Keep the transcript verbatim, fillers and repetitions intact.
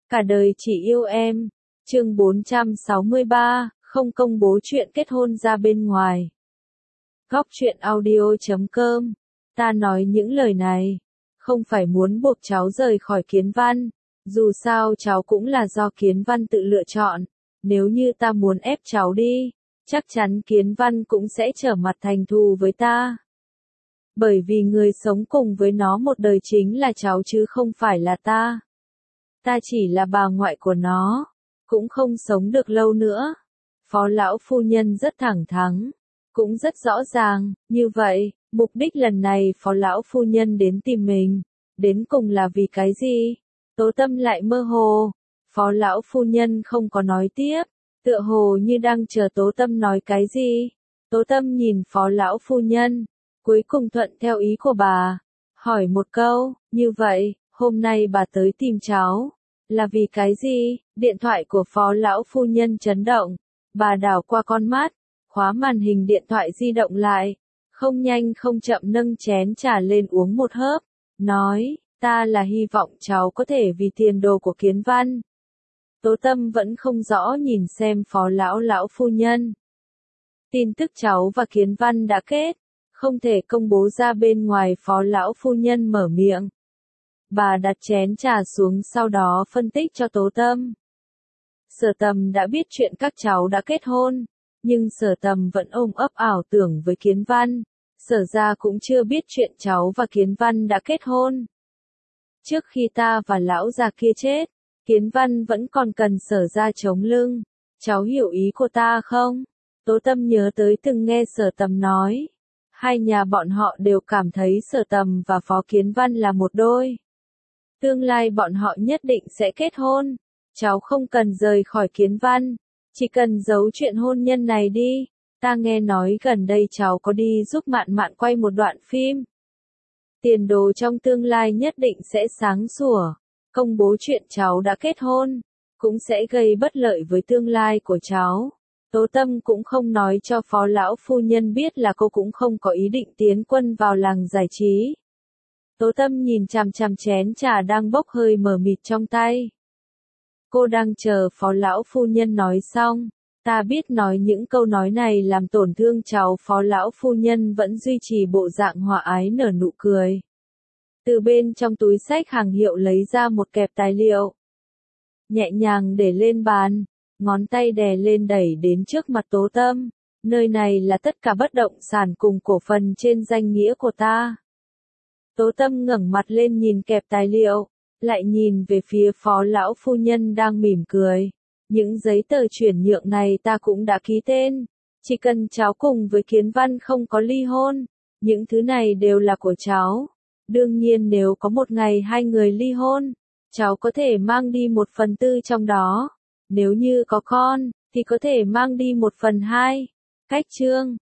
Cả đời chỉ yêu em. Chương bốn trăm sáu mươi ba, không công bố chuyện kết hôn ra bên ngoài. Góc truyện audio chấm com. Ta nói những lời này, không phải muốn buộc cháu rời khỏi Kiến Văn. Dù sao cháu cũng là do Kiến Văn tự lựa chọn. Nếu như ta muốn ép cháu đi, chắc chắn Kiến Văn cũng sẽ trở mặt thành thù với ta. Bởi vì người sống cùng với nó một đời chính là cháu chứ không phải là ta. Ta chỉ là bà ngoại của nó, cũng không sống được lâu nữa. Phó lão phu nhân rất thẳng thắn, cũng rất rõ ràng. Như vậy, mục đích lần này phó lão phu nhân đến tìm mình, đến cùng là vì cái gì? Tố Tâm lại mơ hồ. Phó lão phu nhân không có nói tiếp, tựa hồ như đang chờ Tố Tâm nói cái gì. Tố Tâm nhìn phó lão phu nhân, cuối cùng thuận theo ý của bà, hỏi một câu, như vậy, hôm nay bà tới tìm cháu, là vì cái gì? Điện thoại của phó lão phu nhân chấn động, bà đảo qua con mắt, khóa màn hình điện thoại di động lại, không nhanh không chậm nâng chén trà lên uống một hớp, nói, ta là hy vọng cháu có thể vì tiền đồ của Kiến Văn. Tố Tâm vẫn không rõ nhìn xem phó lão lão phu nhân. Tin tức cháu và Kiến Văn đã kết, không thể công bố ra bên ngoài. Phó lão phu nhân mở miệng. Bà đặt chén trà xuống sau đó phân tích cho Tố Tâm. Sở Tầm đã biết chuyện các cháu đã kết hôn, nhưng Sở Tầm vẫn ôm ấp ảo tưởng với Kiến Văn. Sở gia cũng chưa biết chuyện cháu và Kiến Văn đã kết hôn. Trước khi ta và lão già kia chết, Kiến Văn vẫn còn cần Sở gia chống lưng. Cháu hiểu ý của ta không? Tố Tâm nhớ tới từng nghe Sở Tầm nói. Hai nhà bọn họ đều cảm thấy Sở Tầm và Phó Kiến Văn là một đôi. Tương lai bọn họ nhất định sẽ kết hôn. Cháu không cần rời khỏi Kiến Văn, chỉ cần giấu chuyện hôn nhân này đi. Ta nghe nói gần đây cháu có đi giúp Mạn Mạn quay một đoạn phim. Tiền đồ trong tương lai nhất định sẽ sáng sủa. Công bố chuyện cháu đã kết hôn, cũng sẽ gây bất lợi với tương lai của cháu. Tố Tâm cũng không nói cho phó lão phu nhân biết là cô cũng không có ý định tiến quân vào làng giải trí. Tố Tâm nhìn chằm chằm chén trà đang bốc hơi mờ mịt trong tay. Cô đang chờ phó lão phu nhân nói xong. Ta biết nói những câu nói này làm tổn thương cháu. Phó lão phu nhân vẫn duy trì bộ dạng hòa ái nở nụ cười. Từ bên trong túi xách hàng hiệu lấy ra một kẹp tài liệu. Nhẹ nhàng để lên bàn, ngón tay đè lên đẩy đến trước mặt Tố Tâm. Nơi này là tất cả bất động sản cùng cổ phần trên danh nghĩa của ta. Tố Tâm ngẩng mặt lên nhìn kẹp tài liệu, lại nhìn về phía phó lão phu nhân đang mỉm cười. Những giấy tờ chuyển nhượng này ta cũng đã ký tên. Chỉ cần cháu cùng với Kiến Văn không có ly hôn, những thứ này đều là của cháu. Đương nhiên nếu có một ngày hai người ly hôn, cháu có thể mang đi một phần tư trong đó. Nếu như có con, thì có thể mang đi một phần hai. Cách chương.